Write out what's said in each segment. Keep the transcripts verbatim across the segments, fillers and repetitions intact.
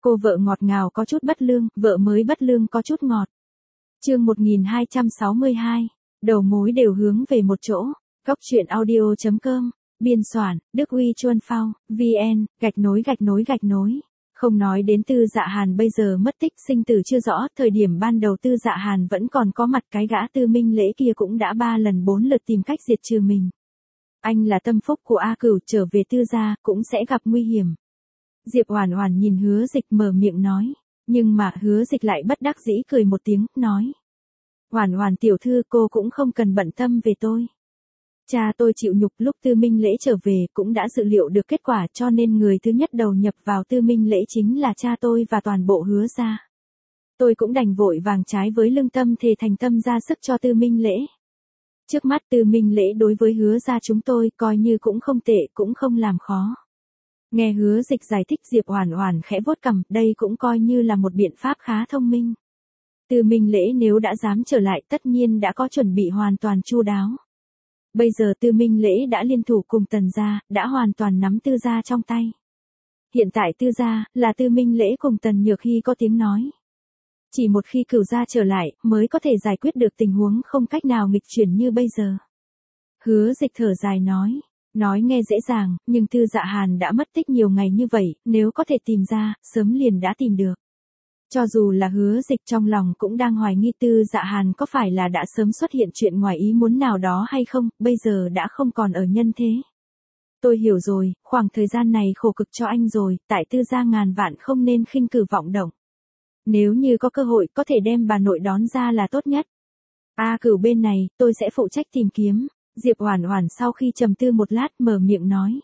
Cô vợ ngọt ngào có chút bất lương, vợ mới bất lương có chút ngọt. Chương một nghìn hai trăm sáu mươi hai, đầu mối đều hướng về một chỗ. Góc truyện audio chấm com, biên soạn, Đức Uy Chuân Phao, vn, gạch nối gạch nối gạch nối. Không nói đến Tư Dạ Hàn bây giờ mất tích sinh tử chưa rõ, thời điểm ban đầu Tư Dạ Hàn vẫn còn có mặt, cái gã Tư Minh Lễ kia cũng đã ba lần bốn lượt tìm cách diệt trừ mình. Anh là tâm phúc của A Cửu, trở về Tư gia cũng sẽ gặp nguy hiểm. Diệp Oản Oản nhìn Hứa Dịch mở miệng nói, nhưng mà Hứa Dịch lại bất đắc dĩ cười một tiếng, nói: "Oản Oản tiểu thư, cô cũng không cần bận tâm về tôi. Cha tôi chịu nhục lúc Tư Minh Lễ trở về cũng đã dự liệu được kết quả, cho nên người thứ nhất đầu nhập vào Tư Minh Lễ chính là cha tôi và toàn bộ Hứa gia. Tôi cũng đành vội vàng trái với lương tâm thề thành tâm ra sức cho Tư Minh Lễ. Trước mắt Tư Minh Lễ đối với Hứa gia chúng tôi coi như cũng không tệ, cũng không làm khó." Nghe Hứa Dịch giải thích, Diệp Oản Oản khẽ vuốt cằm, đây cũng coi như là một biện pháp khá thông minh. Tư Minh Lễ nếu đã dám trở lại tất nhiên đã có chuẩn bị hoàn toàn chu đáo. Bây giờ Tư Minh Lễ đã liên thủ cùng Tần gia, đã hoàn toàn nắm Tư gia trong tay. Hiện tại Tư gia là Tư Minh Lễ cùng Tần Nhược Hi có tiếng nói. Chỉ một khi Cửu gia trở lại mới có thể giải quyết được tình huống không cách nào nghịch chuyển như bây giờ. Hứa Dịch thở dài nói, nói nghe dễ dàng, nhưng Tư Dạ Hàn đã mất tích nhiều ngày như vậy, nếu có thể tìm ra, sớm liền đã tìm được. Cho dù là Hứa Dịch trong lòng cũng đang hoài nghi Tư Dạ Hàn có phải là đã sớm xuất hiện chuyện ngoài ý muốn nào đó hay không, bây giờ đã không còn ở nhân thế. Tôi hiểu rồi, khoảng thời gian này khổ cực cho anh rồi, tại Tư gia ngàn vạn không nên khinh cử vọng động. Nếu như có cơ hội có thể đem bà nội đón ra là tốt nhất. A Cửu bên này, tôi sẽ phụ trách tìm kiếm. Diệp Oản Oản sau khi trầm tư một lát mở miệng nói.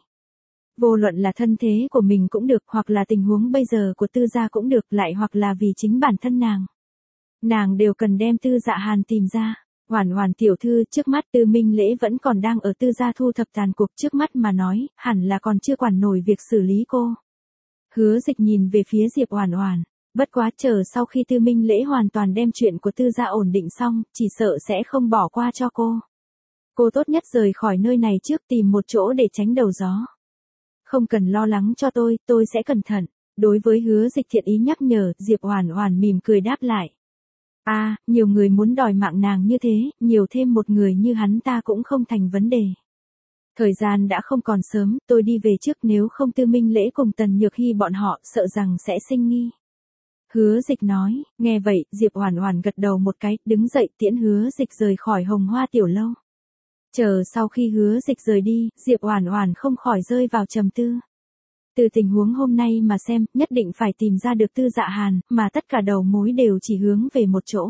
Vô luận là thân thế của mình cũng được, hoặc là tình huống bây giờ của Tư gia cũng được, lại hoặc là vì chính bản thân nàng. Nàng đều cần đem Tư Dạ Hàn tìm ra. Oản Oản tiểu thư, trước mắt Tư Minh Lễ vẫn còn đang ở Tư gia thu thập tàn cuộc, trước mắt mà nói, hẳn là còn chưa quản nổi việc xử lý cô. Hứa Dịch nhìn về phía Diệp Oản Oản, bất quá chờ sau khi Tư Minh Lễ hoàn toàn đem chuyện của Tư gia ổn định xong, chỉ sợ sẽ không bỏ qua cho cô. Cô tốt nhất rời khỏi nơi này trước, tìm một chỗ để tránh đầu gió. Không cần lo lắng cho tôi, tôi sẽ cẩn thận. Đối với Hứa Dịch thiện ý nhắc nhở, Diệp Oản Oản mỉm cười đáp lại. A, à, nhiều người muốn đòi mạng nàng như thế, nhiều thêm một người như hắn ta cũng không thành vấn đề. Thời gian đã không còn sớm, tôi đi về trước, nếu không Tư Minh Lễ cùng Tần Nhược Hi bọn họ sợ rằng sẽ sinh nghi. Hứa Dịch nói, nghe vậy, Diệp Oản Oản gật đầu một cái, đứng dậy tiễn Hứa Dịch rời khỏi Hồng Hoa tiểu lâu. Chờ sau khi Hứa Dịch rời đi, Diệp Oản Oản không khỏi rơi vào trầm tư. Từ tình huống hôm nay mà xem, nhất định phải tìm ra được Tư Dạ Hàn, mà tất cả đầu mối đều chỉ hướng về một chỗ.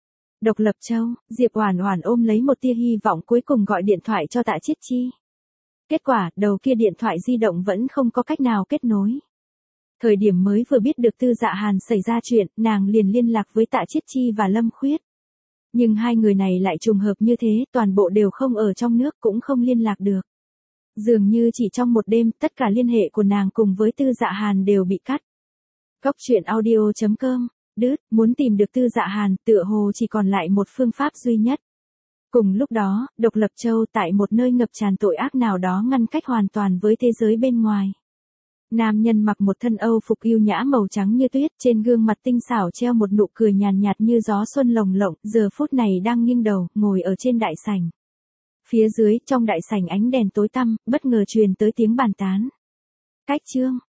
Độc Lập Châu, Diệp Oản Oản ôm lấy một tia hy vọng cuối cùng gọi điện thoại cho Tạ Chiết Chi. Kết quả, đầu kia điện thoại di động vẫn không có cách nào kết nối. Thời điểm mới vừa biết được Tư Dạ Hàn xảy ra chuyện, nàng liền liên lạc với Tạ Chiết Chi và Lâm Khuyết. Nhưng hai người này lại trùng hợp như thế, toàn bộ đều không ở trong nước, cũng không liên lạc được. Dường như chỉ trong một đêm, tất cả liên hệ của nàng cùng với Tư Dạ Hàn đều bị cắt. Góc truyện audio chấm com, đứt, muốn tìm được Tư Dạ Hàn, tựa hồ chỉ còn lại một phương pháp duy nhất. Cùng lúc đó, Độc Lập Châu tại một nơi ngập tràn tội ác nào đó ngăn cách hoàn toàn với thế giới bên ngoài. Nam nhân mặc một thân Âu phục yêu nhã màu trắng như tuyết, trên gương mặt tinh xảo treo một nụ cười nhàn nhạt như gió xuân lồng lộng, giờ phút này đang nghiêng đầu, ngồi ở trên đại sảnh. Phía dưới, trong đại sảnh ánh đèn tối tăm, bất ngờ truyền tới tiếng bàn tán. Cách chương,